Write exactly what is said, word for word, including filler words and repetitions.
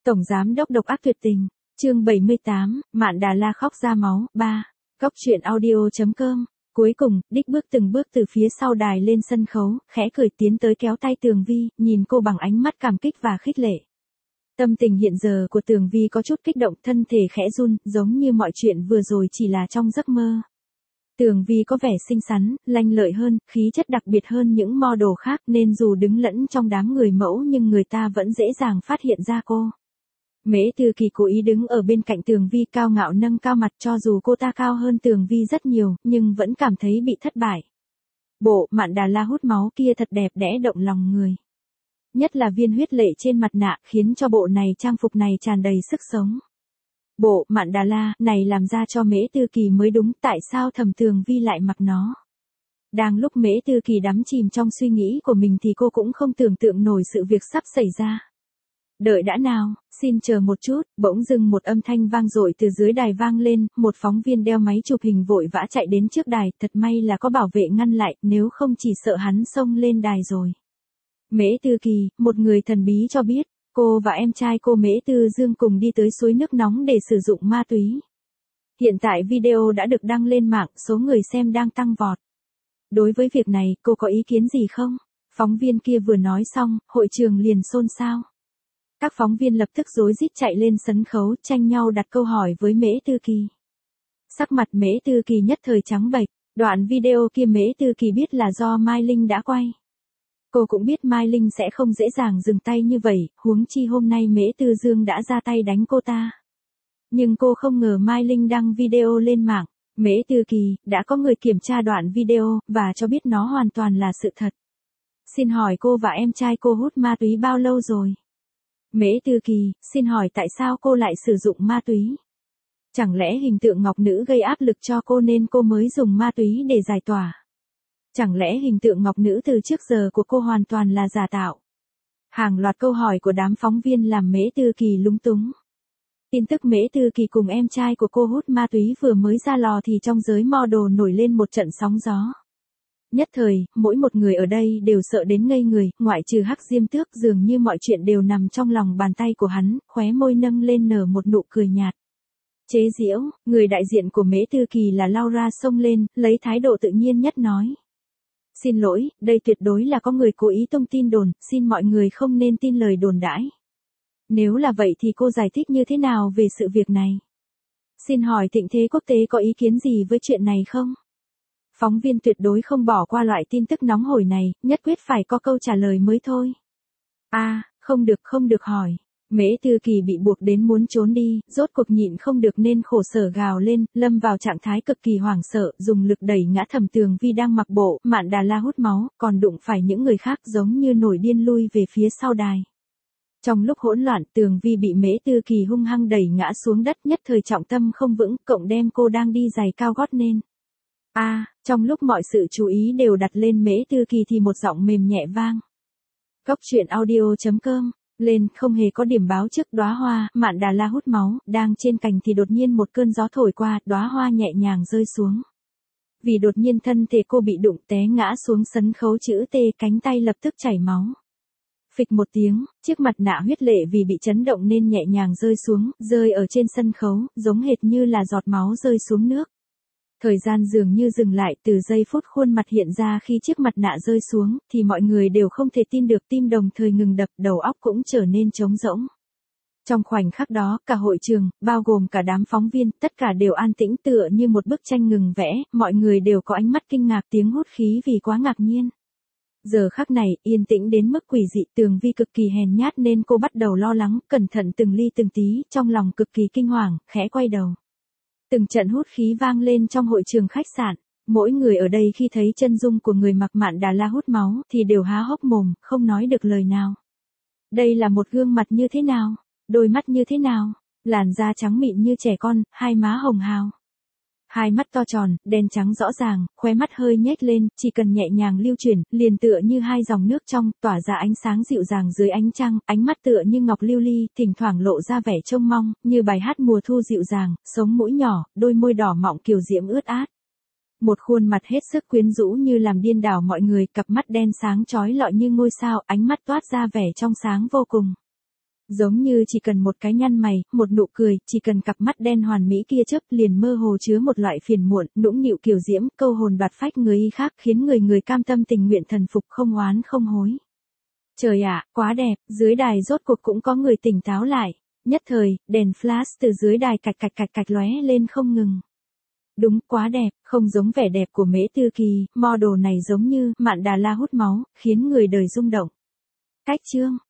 Tổng giám đốc độc ác tuyệt tình, chương bảy mươi tám, Mạn Đà La khóc ra máu, ba. Góc truyện audio chấm com. Cuối cùng, Đích bước từng bước từ phía sau đài lên sân khấu, khẽ cười tiến tới kéo tay Tường Vi, nhìn cô bằng ánh mắt cảm kích và khích lệ. Tâm tình hiện giờ của Tường Vi có chút kích động, thân thể khẽ run, giống như mọi chuyện vừa rồi chỉ là trong giấc mơ. Tường Vi có vẻ xinh xắn, lanh lợi hơn, khí chất đặc biệt hơn những model khác nên dù đứng lẫn trong đám người mẫu nhưng người ta vẫn dễ dàng phát hiện ra cô. Mễ Tư Kỳ cố ý đứng ở bên cạnh Tường Vi cao ngạo nâng cao mặt, cho dù cô ta cao hơn Tường Vi rất nhiều, nhưng vẫn cảm thấy bị thất bại. Bộ Mạn Đà La hút máu kia thật đẹp đẽ động lòng người. Nhất là viên huyết lệ trên mặt nạ khiến cho bộ này trang phục này tràn đầy sức sống. Bộ Mạn Đà La này làm ra cho Mễ Tư Kỳ mới đúng, tại sao Thẩm Tường Vi lại mặc nó? Đang lúc Mễ Tư Kỳ đắm chìm trong suy nghĩ của mình thì cô cũng không tưởng tượng nổi sự việc sắp xảy ra. Đợi đã nào, xin chờ một chút, bỗng dưng một âm thanh vang dội từ dưới đài vang lên, một phóng viên đeo máy chụp hình vội vã chạy đến trước đài, thật may là có bảo vệ ngăn lại, nếu không chỉ sợ hắn xông lên đài rồi. Mễ Tư Kỳ, một người thần bí cho biết, cô và em trai cô Mễ Tư Dương cùng đi tới suối nước nóng để sử dụng ma túy. Hiện tại video đã được đăng lên mạng, số người xem đang tăng vọt. Đối với việc này, cô có ý kiến gì không? Phóng viên kia vừa nói xong, hội trường liền xôn xao. Các phóng viên lập tức rối rít chạy lên sân khấu, tranh nhau đặt câu hỏi với Mễ Tư Kỳ. Sắc mặt Mễ Tư Kỳ nhất thời trắng bệch, đoạn video kia Mễ Tư Kỳ biết là do Mai Linh đã quay. Cô cũng biết Mai Linh sẽ không dễ dàng dừng tay như vậy, huống chi hôm nay Mễ Tư Dương đã ra tay đánh cô ta. Nhưng cô không ngờ Mai Linh đăng video lên mạng. Mễ Tư Kỳ, đã có người kiểm tra đoạn video, và cho biết nó hoàn toàn là sự thật. Xin hỏi cô và em trai cô hút ma túy bao lâu rồi? Mễ Tư Kỳ, xin hỏi tại sao cô lại sử dụng ma túy? Chẳng lẽ hình tượng ngọc nữ gây áp lực cho cô nên cô mới dùng ma túy để giải tỏa? Chẳng lẽ hình tượng ngọc nữ từ trước giờ của cô hoàn toàn là giả tạo? Hàng loạt câu hỏi của đám phóng viên làm Mễ Tư Kỳ lúng túng. Tin tức Mễ Tư Kỳ cùng em trai của cô hút ma túy vừa mới ra lò thì trong giới model nổi lên một trận sóng gió. Nhất thời, mỗi một người ở đây đều sợ đến ngây người, ngoại trừ Hắc Diêm Tước, dường như mọi chuyện đều nằm trong lòng bàn tay của hắn, khóe môi nâng lên nở một nụ cười nhạt. Chế giễu, người đại diện của Mễ Tư Kỳ là Laura xông lên, lấy thái độ tự nhiên nhất nói. Xin lỗi, đây tuyệt đối là có người cố ý tung tin đồn, xin mọi người không nên tin lời đồn đãi. Nếu là vậy thì cô giải thích như thế nào về sự việc này? Xin hỏi Thịnh Thế Quốc tế có ý kiến gì với chuyện này không? Phóng viên tuyệt đối không bỏ qua loại tin tức nóng hổi này, nhất quyết phải có câu trả lời mới thôi. A, à, không được không được hỏi. Mễ Tư Kỳ bị buộc đến muốn trốn đi, rốt cuộc nhịn không được nên khổ sở gào lên, lâm vào trạng thái cực kỳ hoảng sợ, dùng lực đẩy ngã Thẩm Tường Vi đang mặc bộ Mạn Đà La hút máu, còn đụng phải những người khác giống như nổi điên lui về phía sau đài. Trong lúc hỗn loạn, Tường Vi bị Mễ Tư Kỳ hung hăng đẩy ngã xuống đất, nhất thời trọng tâm không vững, cộng đem cô đang đi giày cao gót nên. A, à, trong lúc mọi sự chú ý đều đặt lên Mễ Tư Kỳ thì một giọng mềm nhẹ vang. Góc truyện audio chấm com, lên, không hề có điểm báo trước. Đóa hoa Mạn Đà La hút máu đang trên cành thì đột nhiên một cơn gió thổi qua, đóa hoa nhẹ nhàng rơi xuống. Vì đột nhiên thân thể cô bị đụng té ngã xuống sân khấu chữ T, cánh tay lập tức chảy máu. Phịch một tiếng, chiếc mặt nạ huyết lệ vì bị chấn động nên nhẹ nhàng rơi xuống, rơi ở trên sân khấu, giống hệt như là giọt máu rơi xuống nước. Thời gian dường như dừng lại, từ giây phút khuôn mặt hiện ra khi chiếc mặt nạ rơi xuống, thì mọi người đều không thể tin được, tim đồng thời ngừng đập, đầu óc cũng trở nên trống rỗng. Trong khoảnh khắc đó, cả hội trường, bao gồm cả đám phóng viên, tất cả đều an tĩnh tựa như một bức tranh ngừng vẽ, mọi người đều có ánh mắt kinh ngạc, tiếng hút khí vì quá ngạc nhiên. Giờ khắc này, yên tĩnh đến mức quỷ dị. Tường Vi cực kỳ hèn nhát nên cô bắt đầu lo lắng, cẩn thận từng ly từng tí, trong lòng cực kỳ kinh hoàng, khẽ quay đầu. Từng trận hút khí vang lên trong hội trường khách sạn, mỗi người ở đây khi thấy chân dung của người mặc Mạn Đà La hút máu thì đều há hốc mồm, không nói được lời nào. Đây là một gương mặt như thế nào? Đôi mắt như thế nào? Làn da trắng mịn như trẻ con, hai má hồng hào. Hai mắt to tròn, đen trắng rõ ràng, khóe mắt hơi nhếch lên, chỉ cần nhẹ nhàng lưu chuyển, liền tựa như hai dòng nước trong, tỏa ra ánh sáng dịu dàng dưới ánh trăng, ánh mắt tựa như ngọc lưu ly, thỉnh thoảng lộ ra vẻ trông mong, như bài hát mùa thu dịu dàng, sống mũi nhỏ, đôi môi đỏ mọng kiều diễm ướt át. Một khuôn mặt hết sức quyến rũ như làm điên đảo mọi người, cặp mắt đen sáng chói lọi như ngôi sao, ánh mắt toát ra vẻ trong sáng vô cùng. Giống như chỉ cần một cái nhăn mày, một nụ cười, chỉ cần cặp mắt đen hoàn mỹ kia chớp liền mơ hồ chứa một loại phiền muộn, nũng nịu kiều diễm, câu hồn đoạt phách người y khác khiến người người cam tâm tình nguyện thần phục không oán không hối. Trời ạ, quá đẹp, dưới đài rốt cuộc cũng có người tỉnh táo lại. Nhất thời, đèn flash từ dưới đài cạch cạch cạch cạch lóe lên không ngừng. Đúng, quá đẹp, không giống vẻ đẹp của Mễ Tư Kỳ, model này giống như Mạn Đà La hút máu, khiến người đời rung động. Cách chương